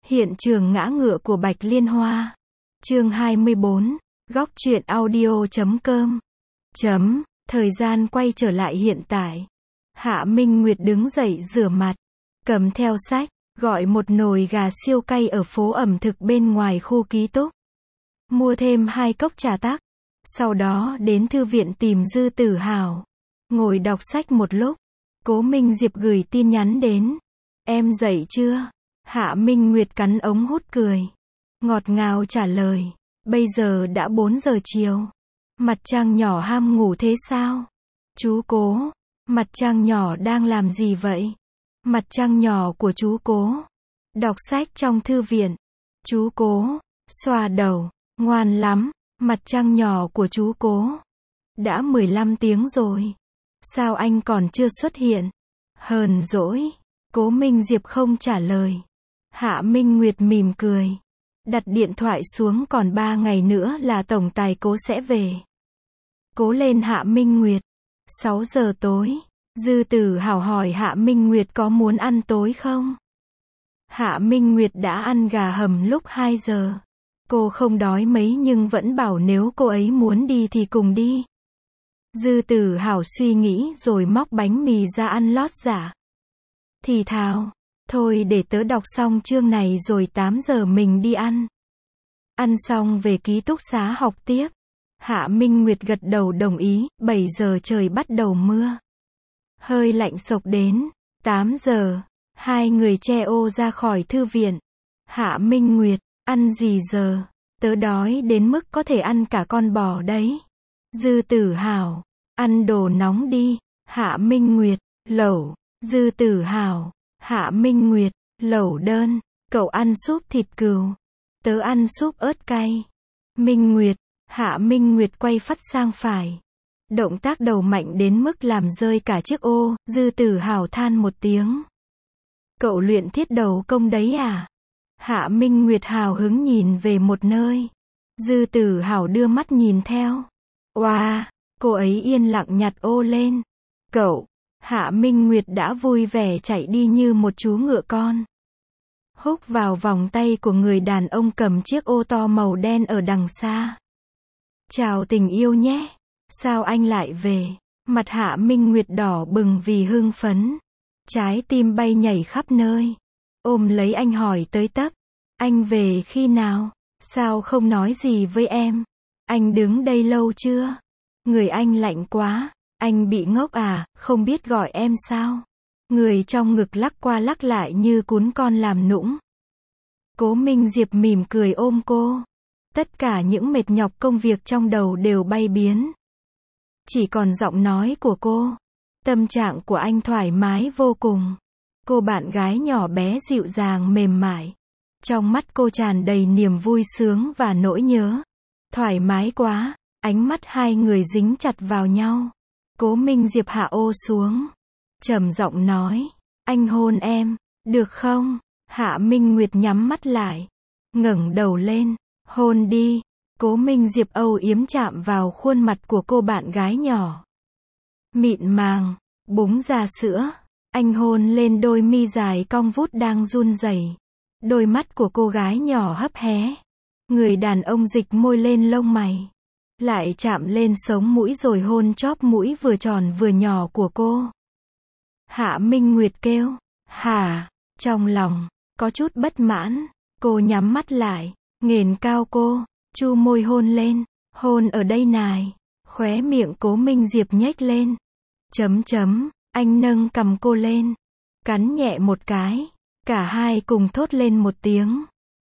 Hiện trường ngã ngựa của Bạch Liên Hoa. Chương 24. Góc truyện audio.com. Thời gian quay trở lại hiện tại. Hạ Minh Nguyệt đứng dậy rửa mặt, cầm theo sách, gọi một nồi gà siêu cay ở phố ẩm thực bên ngoài khu ký túc. Mua thêm 2 cốc trà tắc. Sau đó đến thư viện tìm Dư Tử Hào. Ngồi đọc sách một lúc. Cố Minh Diệp gửi tin nhắn đến. Em dậy chưa? Hạ Minh Nguyệt cắn ống hút cười. Ngọt ngào trả lời. Bây giờ đã 4 giờ chiều. Mặt trăng nhỏ ham ngủ thế sao? Chú Cố. Mặt trăng nhỏ đang làm gì vậy? Mặt trăng nhỏ của chú Cố. Đọc sách trong thư viện. Chú Cố. Xoa đầu. Ngoan lắm. Mặt trăng nhỏ của chú Cố. Đã 15 tiếng rồi. Sao anh còn chưa xuất hiện? Hờn dỗi. Cố Minh Diệp không trả lời. Hạ Minh Nguyệt mỉm cười. Đặt điện thoại xuống, còn 3 ngày nữa là tổng tài Cố sẽ về. Cố lên Hạ Minh Nguyệt. 6 giờ tối. Dư Tử Hào hỏi Hạ Minh Nguyệt có muốn ăn tối không? Hạ Minh Nguyệt đã ăn gà hầm lúc 2 giờ. Cô không đói mấy nhưng vẫn bảo nếu cô ấy muốn đi thì cùng đi. Dư Tử Hào suy nghĩ rồi móc bánh mì ra ăn lót dạ. Thì thào, thôi để tớ đọc xong chương này rồi 8 giờ mình đi ăn. Ăn xong về ký túc xá học tiếp. Hạ Minh Nguyệt gật đầu đồng ý. 7 giờ trời bắt đầu mưa. Hơi lạnh xộc đến. 8 giờ, hai người che ô ra khỏi thư viện. Hạ Minh Nguyệt, ăn gì giờ? Tớ đói đến mức có thể ăn cả con bò đấy. Dư Tử Hào, ăn đồ nóng đi. Hạ Minh Nguyệt, lẩu. Dư Tử Hào, Hạ Minh Nguyệt, lẩu đơn. Cậu ăn súp thịt cừu. Tớ ăn súp ớt cay. Minh Nguyệt. Hạ Minh Nguyệt quay phắt sang phải. Động tác đầu mạnh đến mức làm rơi cả chiếc ô. Dư Tử Hào than một tiếng. Cậu luyện thiết đầu công đấy à? Hạ Minh Nguyệt hào hứng nhìn về một nơi. Dư Tử Hào đưa mắt nhìn theo. Oa, cô ấy yên lặng nhặt ô lên. Cậu. Hạ Minh Nguyệt đã vui vẻ chạy đi như một chú ngựa con. Húc vào vòng tay của người đàn ông cầm chiếc ô to màu đen ở đằng xa. Chào tình yêu nhé. Sao anh lại về? Mặt Hạ Minh Nguyệt đỏ bừng vì hưng phấn. Trái tim bay nhảy khắp nơi. Ôm lấy anh hỏi tới tấp. Anh về khi nào? Sao không nói gì với em? Anh đứng đây lâu chưa? Người anh lạnh quá. Anh bị ngốc à, không biết gọi em sao? Người trong ngực lắc qua lắc lại như cún con làm nũng. Cố Minh Diệp mỉm cười ôm cô. Tất cả những mệt nhọc công việc trong đầu đều bay biến. Chỉ còn giọng nói của cô. Tâm trạng của anh thoải mái vô cùng. Cô bạn gái nhỏ bé dịu dàng mềm mại. Trong mắt cô tràn đầy niềm vui sướng và nỗi nhớ. Thoải mái quá. Ánh mắt hai người dính chặt vào nhau. Cố Minh Diệp hạ ô xuống. Trầm giọng nói. Anh hôn em, được không? Hạ Minh Nguyệt nhắm mắt lại. Ngẩng đầu lên. Hôn đi. Cố Minh Diệp âu yếm chạm vào khuôn mặt của cô bạn gái nhỏ. Mịn màng, búng ra sữa. Anh hôn lên đôi mi dài cong vút đang run rẩy. Đôi mắt của cô gái nhỏ hấp hé. Người đàn ông dịch môi lên lông mày. Lại chạm lên sống mũi rồi hôn chóp mũi vừa tròn vừa nhỏ của cô. Hạ Minh Nguyệt kêu. Hả? Trong lòng có chút bất mãn. Cô nhắm mắt lại. Nghển cao cô. Chu môi hôn lên. Hôn ở đây này. Khóe miệng Cố Minh Diệp nhếch lên. Anh nâng cầm cô lên. Cắn nhẹ một cái. Cả hai cùng thốt lên một tiếng.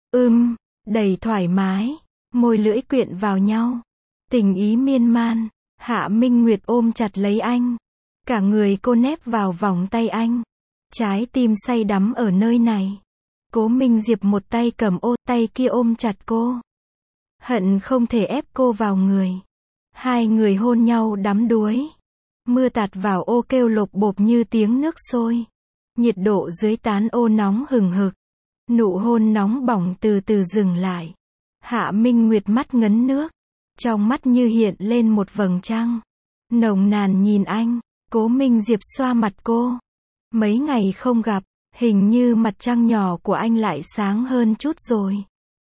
Đầy thoải mái. Môi lưỡi quyện vào nhau. Tình ý miên man. Hạ Minh Nguyệt ôm chặt lấy anh. Cả người cô nép vào vòng tay anh. Trái tim say đắm ở nơi này. Cố Minh Diệp một tay cầm ô, tay kia ôm chặt cô. Hận không thể ép cô vào người. Hai người hôn nhau đắm đuối. Mưa tạt vào ô kêu lộp bộp như tiếng nước sôi. Nhiệt độ dưới tán ô nóng hừng hực. Nụ hôn nóng bỏng từ từ dừng lại. Hạ Minh Nguyệt mắt ngấn nước. Trong mắt như hiện lên một vầng trăng. Nồng nàn nhìn anh. Cố Minh Diệp xoa mặt cô. Mấy ngày không gặp. Hình như mặt trăng nhỏ của anh lại sáng hơn chút rồi.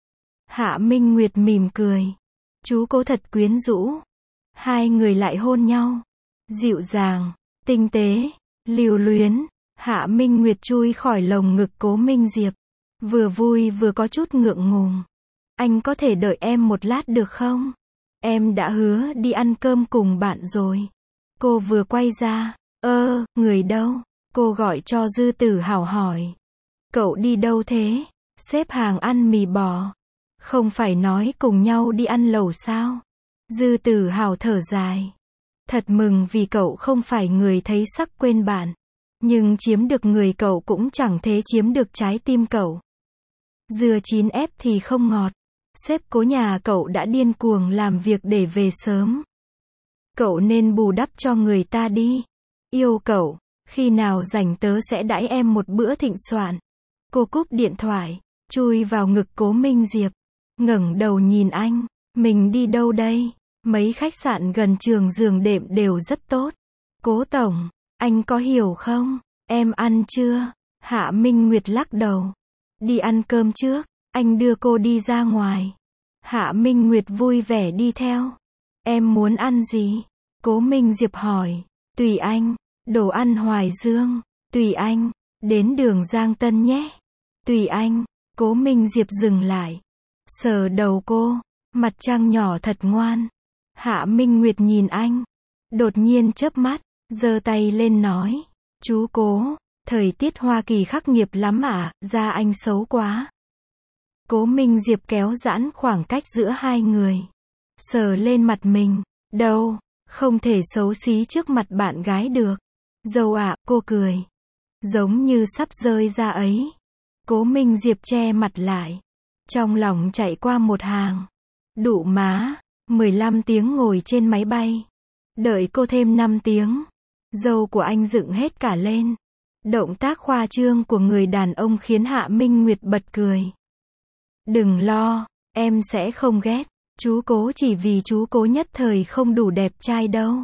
Hạ Minh Nguyệt mỉm cười. Chú Cố thật quyến rũ. Hai người lại hôn nhau. Dịu dàng, tinh tế, lưu luyến. Hạ Minh Nguyệt chui khỏi lồng ngực Cố Minh Diệp. Vừa vui vừa có chút ngượng ngùng. Anh có thể đợi em một lát được không? Em đã hứa đi ăn cơm cùng bạn rồi. Cô vừa quay ra. Người đâu? Cô gọi cho Dư Tử Hào hỏi. Cậu đi đâu thế? Xếp hàng ăn mì bò. Không phải nói cùng nhau đi ăn lẩu sao? Dư Tử Hào thở dài. Thật mừng vì cậu không phải người thấy sắc quên bạn. Nhưng chiếm được người cậu cũng chẳng thế chiếm được trái tim cậu. Dưa chín ép thì không ngọt. Sếp Cố nhà cậu đã điên cuồng làm việc để về sớm. Cậu nên bù đắp cho người ta đi. Yêu cậu, khi nào rảnh tớ sẽ đãi em một bữa thịnh soạn. Cô cúp điện thoại, chui vào ngực Cố Minh Diệp. Ngẩng đầu nhìn anh. Mình đi đâu đây? Mấy khách sạn gần trường giường đệm đều rất tốt. Cố tổng, anh có hiểu không? Em ăn chưa? Hạ Minh Nguyệt lắc đầu. Đi ăn cơm trước, anh đưa cô đi ra ngoài. Hạ Minh Nguyệt vui vẻ đi theo. Em muốn ăn gì? Cố Minh Diệp hỏi. Tùy anh, đồ ăn Hoài Dương. Tùy anh, đến đường Giang Tân nhé. Tùy anh. Cố Minh Diệp dừng lại. Sờ đầu cô. Mặt trăng nhỏ thật ngoan. Hạ Minh Nguyệt nhìn anh. Đột nhiên chớp mắt, giơ tay lên nói. Chú Cố, thời tiết Hoa Kỳ khắc nghiệt lắm à, da anh xấu quá. Cố Minh Diệp kéo giãn khoảng cách giữa hai người. Sờ lên mặt mình. Đâu, không thể xấu xí trước mặt bạn gái được. Dâu ạ, cô cười. Giống như sắp rơi ra ấy. Cố Minh Diệp che mặt lại. Trong lòng chạy qua một hàng. Đụ má, 15 tiếng ngồi trên máy bay. Đợi cô thêm 5 tiếng. Dâu của anh dựng hết cả lên. Động tác khoa trương của người đàn ông khiến Hạ Minh Nguyệt bật cười. Đừng lo, em sẽ không ghét. Chú Cố chỉ vì chú Cố nhất thời không đủ đẹp trai đâu.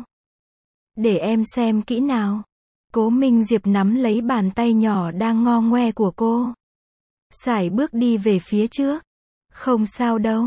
Để em xem kỹ nào. Cố Minh Diệp nắm lấy bàn tay nhỏ đang ngo ngoe của cô. Sải bước đi về phía trước. Không sao đâu,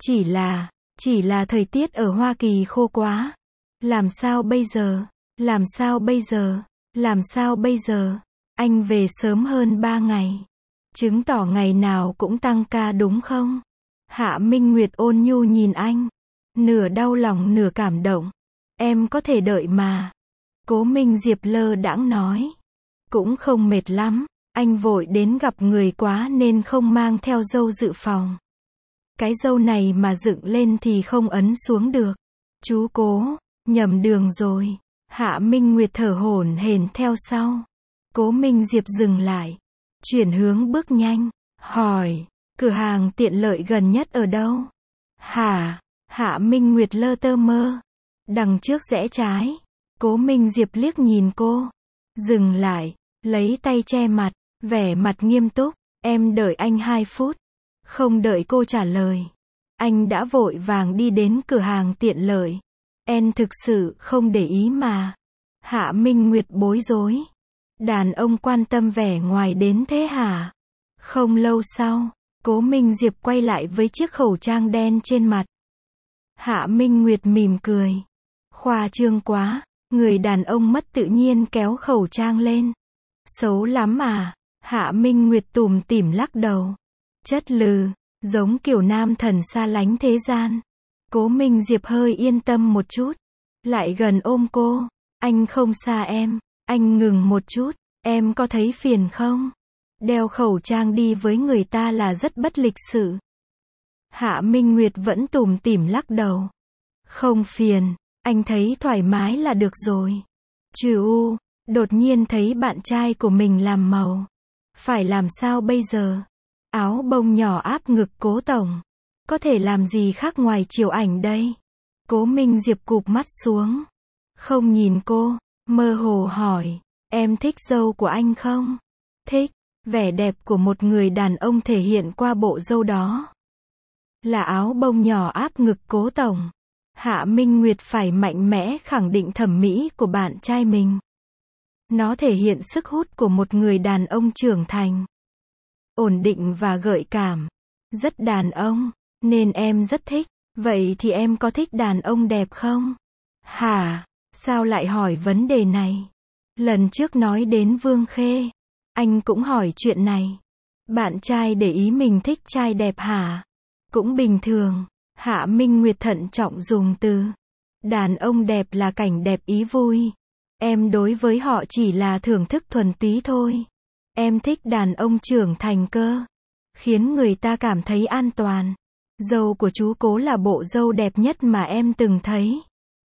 chỉ là thời tiết ở Hoa Kỳ khô quá. Làm sao bây giờ? Làm sao bây giờ? Làm sao bây giờ? Anh về sớm hơn 3 ngày. Chứng tỏ ngày nào cũng tăng ca đúng không? Hạ Minh Nguyệt ôn nhu nhìn anh. Nửa đau lòng nửa cảm động. Em có thể đợi mà. Cố Minh Diệp lơ đãng nói. Cũng không mệt lắm. Anh vội đến gặp người quá nên không mang theo dâu dự phòng. Cái dâu này mà dựng lên thì không ấn xuống được. Chú Cố, nhầm đường rồi. Hạ Minh Nguyệt thở hổn hển theo sau. Cố Minh Diệp dừng lại. Chuyển hướng bước nhanh. Hỏi, cửa hàng tiện lợi gần nhất ở đâu? Hả? Hạ Minh Nguyệt lơ tơ mơ. Đằng trước rẽ trái. Cố Minh Diệp liếc nhìn cô. Dừng lại. Lấy tay che mặt. Vẻ mặt nghiêm túc. Em đợi anh 2 phút. Không đợi cô trả lời. Anh đã vội vàng đi đến cửa hàng tiện lợi. Em thực sự không để ý mà. Hạ Minh Nguyệt bối rối. Đàn ông quan tâm vẻ ngoài đến thế hả? Không lâu sau, Cố Minh Diệp quay lại với chiếc khẩu trang đen trên mặt. Hạ Minh Nguyệt mỉm cười. Khoa trương quá, người đàn ông mất tự nhiên kéo khẩu trang lên. Xấu lắm à? Hạ Minh Nguyệt tủm tỉm lắc đầu. Chất lừ, giống kiểu nam thần xa lánh thế gian. Cố Minh Diệp hơi yên tâm một chút. Lại gần ôm cô. Anh không xa em. Anh ngừng một chút. Em có thấy phiền không? Đeo khẩu trang đi với người ta là rất bất lịch sự. Hạ Minh Nguyệt vẫn tủm tỉm lắc đầu. Không phiền. Anh thấy thoải mái là được rồi. Trừ u, đột nhiên thấy bạn trai của mình làm màu. Phải làm sao bây giờ? Áo bông nhỏ áp ngực Cố tổng. Có thể làm gì khác ngoài chiều ảnh đây? Cố Minh Diệp cụp mắt xuống. Không nhìn cô, mơ hồ hỏi. Em thích dâu của anh không? Thích. Vẻ đẹp của một người đàn ông thể hiện qua bộ dâu đó. Là áo bông nhỏ áp ngực Cố tổng. Hạ Minh Nguyệt phải mạnh mẽ khẳng định thẩm mỹ của bạn trai mình. Nó thể hiện sức hút của một người đàn ông trưởng thành, ổn định và gợi cảm. Rất đàn ông, nên em rất thích. Vậy thì em có thích đàn ông đẹp không? Hả? Sao lại hỏi vấn đề này? Lần trước nói đến Vương Khê, anh cũng hỏi chuyện này. Bạn trai để ý mình thích trai đẹp hả? Cũng bình thường. Hạ Minh Nguyệt thận trọng dùng từ. Đàn ông đẹp là cảnh đẹp ý vui. Em đối với họ chỉ là thưởng thức thuần túy thôi. Em thích đàn ông trưởng thành cơ. Khiến người ta cảm thấy an toàn. Dâu của chú Cố là bộ dâu đẹp nhất mà em từng thấy.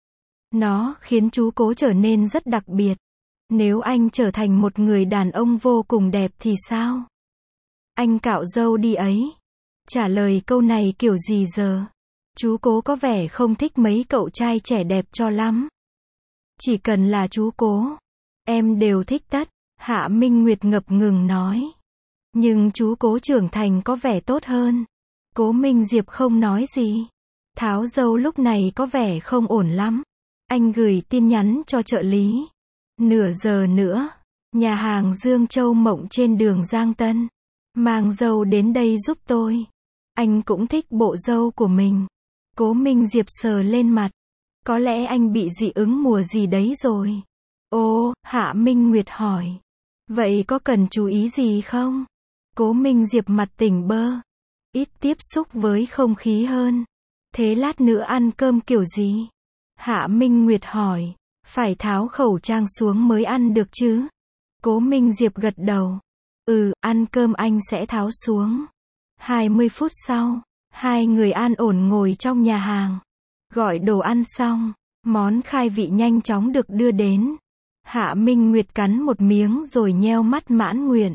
Nó khiến chú Cố trở nên rất đặc biệt. Nếu anh trở thành một người đàn ông vô cùng đẹp thì sao? Anh cạo râu đi ấy. Trả lời câu này kiểu gì giờ? Chú Cố có vẻ không thích mấy cậu trai trẻ đẹp cho lắm. Chỉ cần là chú Cố, em đều thích tất. Hạ Minh Nguyệt ngập ngừng nói. Nhưng chú Cố trưởng thành có vẻ tốt hơn. Cố Minh Diệp không nói gì. Tháo râu lúc này có vẻ không ổn lắm. Anh gửi tin nhắn cho trợ lý. Nửa giờ nữa, nhà hàng Dương Châu Mộng trên đường Giang Tân. Mang dâu đến đây giúp tôi. Anh cũng thích bộ dâu của mình. Cố Minh Diệp sờ lên mặt. Có lẽ anh bị dị ứng mùa gì đấy rồi. Ồ, Hạ Minh Nguyệt hỏi. Vậy có cần chú ý gì không? Cố Minh Diệp mặt tỉnh bơ. Ít tiếp xúc với không khí hơn. Thế lát nữa ăn cơm kiểu gì? Hạ Minh Nguyệt hỏi. Phải tháo khẩu trang xuống mới ăn được chứ? Cố Minh Diệp gật đầu. Ăn cơm anh sẽ tháo xuống. 20 phút sau, hai người an ổn ngồi trong nhà hàng. Gọi đồ ăn xong, món khai vị nhanh chóng được đưa đến. Hạ Minh Nguyệt cắn một miếng rồi nheo mắt mãn nguyện.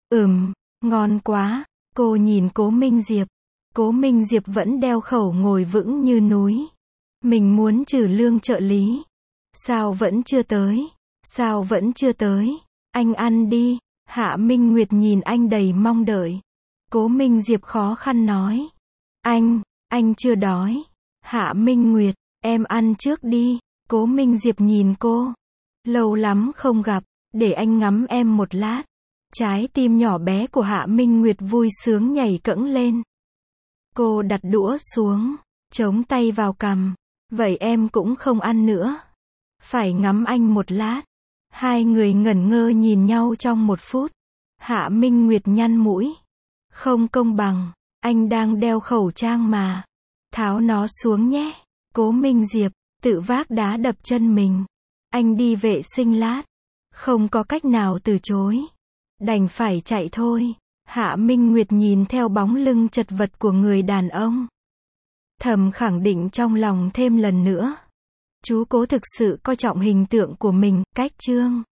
Ngon quá. Cô nhìn Cố Minh Diệp. Cố Minh Diệp vẫn đeo khẩu ngồi vững như núi. Mình muốn trừ lương trợ lý. Sao vẫn chưa tới? Sao vẫn chưa tới? Anh ăn đi. Hạ Minh Nguyệt nhìn anh đầy mong đợi. Cố Minh Diệp khó khăn nói. Anh chưa đói. Hạ Minh Nguyệt, em ăn trước đi. Cố Minh Diệp nhìn cô. Lâu lắm không gặp, để anh ngắm em một lát. Trái tim nhỏ bé của Hạ Minh Nguyệt vui sướng nhảy cẫng lên. Cô đặt đũa xuống, chống tay vào cằm. Vậy em cũng không ăn nữa. Phải ngắm anh một lát. Hai người ngẩn ngơ nhìn nhau trong 1 phút. Hạ Minh Nguyệt nhăn mũi. Không công bằng, anh đang đeo khẩu trang mà. Tháo nó xuống nhé. Cố Minh Diệp, tự vác đá đập chân mình. Anh đi vệ sinh lát. Không có cách nào từ chối. Đành phải chạy thôi. Hạ Minh Nguyệt nhìn theo bóng lưng chật vật của người đàn ông. Thầm khẳng định trong lòng thêm lần nữa. Chú Cố thực sự coi trọng hình tượng của mình, cách chương.